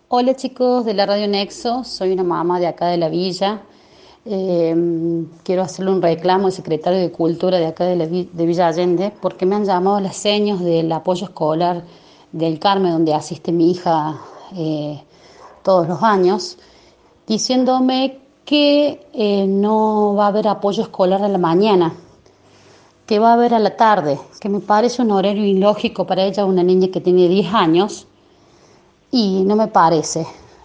Hola chicos de la Radio Nexo, soy una mamá de acá de la villa. Quiero hacerle un reclamo al secretario de Cultura de acá de Villa Allende porque me han llamado las señas del apoyo escolar del Carmen, donde asiste mi hija todos los años, diciéndome que no va a haber apoyo escolar a la mañana, que va a haber a la tarde, que me parece un horario ilógico para ella, una niña que tiene 10 años. Y no me parece.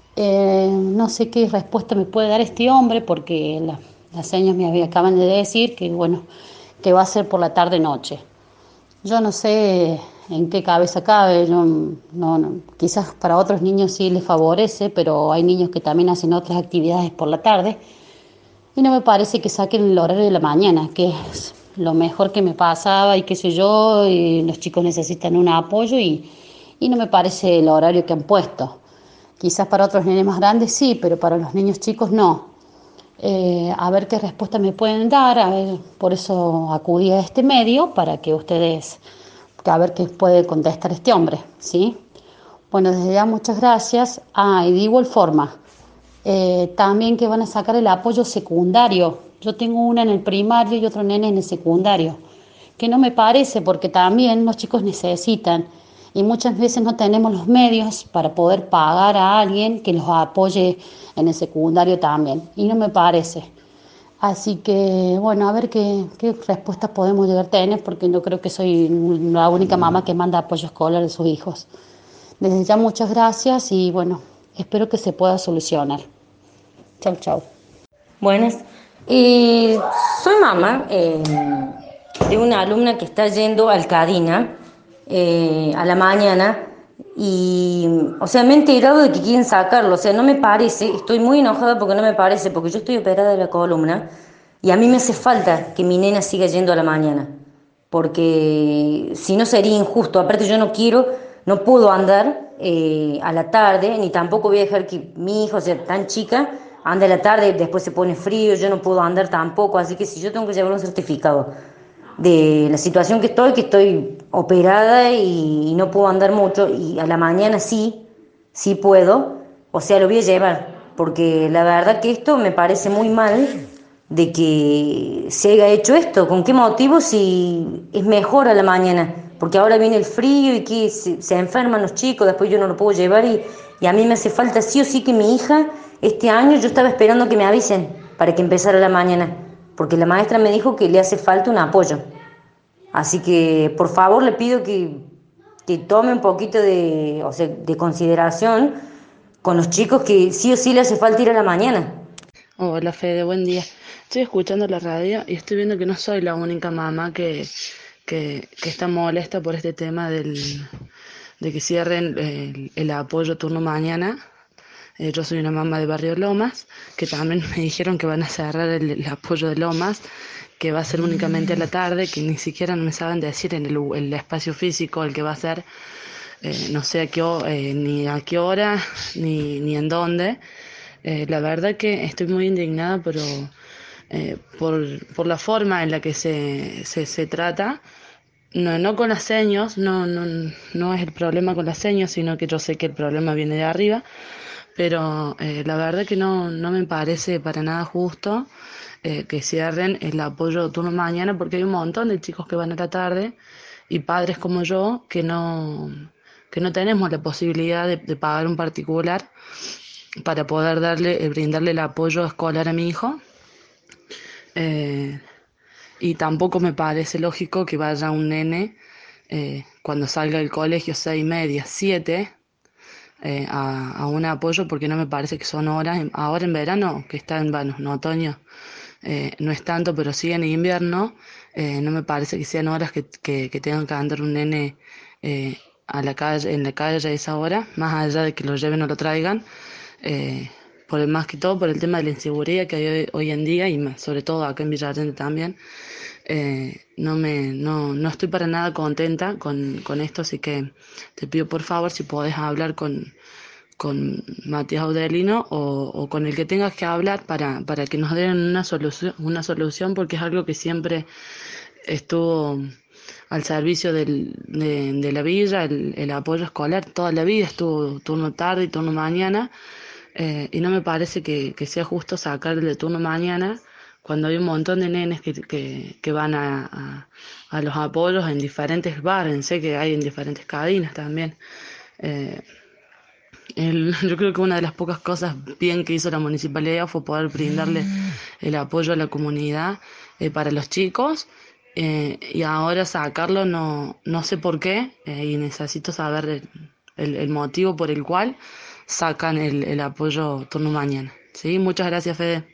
No sé qué respuesta me puede dar este hombre porque las señas acaban de decir que, bueno, que va a ser por la tarde-noche. Yo no sé en qué cabeza cabe, yo quizás para otros niños sí les favorece, pero hay niños que también hacen otras actividades por la tarde y no me parece que saquen el horario de la mañana, que es lo mejor que me pasaba y qué sé yo, y los chicos necesitan un apoyo y no me parece el horario que han puesto. Quizás para otros nenes más grandes sí, pero para los niños chicos no. A ver qué respuesta me pueden dar, a ver, por eso acudí a este medio para que ustedes, a ver qué puede contestar este hombre, ¿sí? Bueno, desde ya muchas gracias. Ah, y de igual forma, también que van a sacar el apoyo secundario. Yo tengo una en el primario y otro nene en el secundario, que no me parece porque también los chicos necesitan y muchas veces no tenemos los medios para poder pagar a alguien que los apoye en el secundario también. Y no me parece. Así que, bueno, a ver qué respuestas podemos llegar a tener, porque yo creo que soy la única mamá que manda apoyo escolar a sus hijos. Desde ya muchas gracias y bueno, espero que se pueda solucionar. Chau, chau. Buenas. Eh, Soy mamá de una alumna que está yendo al Cadina a la mañana y, o sea, me he enterado de que quieren sacarlo. O sea, no me parece, estoy muy enojada porque no me parece, porque yo estoy operada de la columna y a mí me hace falta que mi nena siga yendo a la mañana, porque si no sería injusto. Aparte yo no quiero, no puedo andar a la tarde, ni tampoco voy a dejar que mi hijo, o sea, tan chica, ande a la tarde, después se pone frío, yo no puedo andar tampoco, así que si yo tengo que llevar un certificado de la situación que estoy operada y no puedo andar mucho, y a la mañana sí, sí puedo, o sea, lo voy a llevar, porque la verdad que esto me parece muy mal de que se haya hecho esto. ¿Con qué motivo si es mejor a la mañana? Porque ahora viene el frío y que se enferman los chicos, después yo no lo puedo llevar y a mí me hace falta sí o sí que mi hija, este año yo estaba esperando que me avisen para que empezara la mañana, porque la maestra me dijo que le hace falta un apoyo. Así que por favor le pido que tome un poquito de, o sea, de consideración con los chicos que sí o sí le hace falta ir a la mañana. Hola Fede, buen día. Estoy escuchando la radio y estoy viendo que no soy la única mamá que está molesta por este tema de que cierren el apoyo turno mañana. Yo soy una mamá de Barrio Lomas, que también me dijeron que van a cerrar el apoyo de Lomas, que va a ser únicamente a la tarde, que ni siquiera me saben decir en el espacio físico el que va a ser, no sé ni a qué hora, ni en dónde. La verdad que estoy muy indignada, pero por la forma en la que se trata, no con las señas, no es el problema con las señas, sino que yo sé que el problema viene de arriba, pero la verdad que no me parece para nada justo que cierren el apoyo turno mañana, porque hay un montón de chicos que van a la tarde y padres como yo que no tenemos la posibilidad de pagar un particular para poder brindarle el apoyo escolar a mi hijo. Eh, y tampoco me parece lógico que vaya un nene cuando salga del colegio 6:30, 7, a un apoyo porque no me parece que son horas. Ahora en verano, que está bueno, en otoño, no es tanto, pero sí en invierno, no me parece que sean horas que tengan que andar un nene a la calle, en la calle a esa hora, más allá de que lo lleven o lo traigan. eh, Más que todo por el tema de la inseguridad que hay hoy en día y más, sobre todo acá en Villa Allende también. No estoy para nada contenta con esto, así que te pido por favor si podés hablar con Matías Audelino o con el que tengas que hablar para que nos den una solución, porque es algo que siempre estuvo al servicio de la villa, el apoyo escolar. Toda la vida estuvo turno tarde y turno mañana, y no me parece que sea justo sacarle el turno mañana cuando hay un montón de nenes que van a los apoyos en diferentes bares. Sé que hay en diferentes cabinas también. Eh, yo creo que una de las pocas cosas bien que hizo la municipalidad fue poder brindarle el apoyo a la comunidad, para los chicos, y ahora sacarlo no sé por qué, y necesito saber el motivo por el cual sacan el apoyo turno mañana. ¿Sí? Muchas gracias, Fede.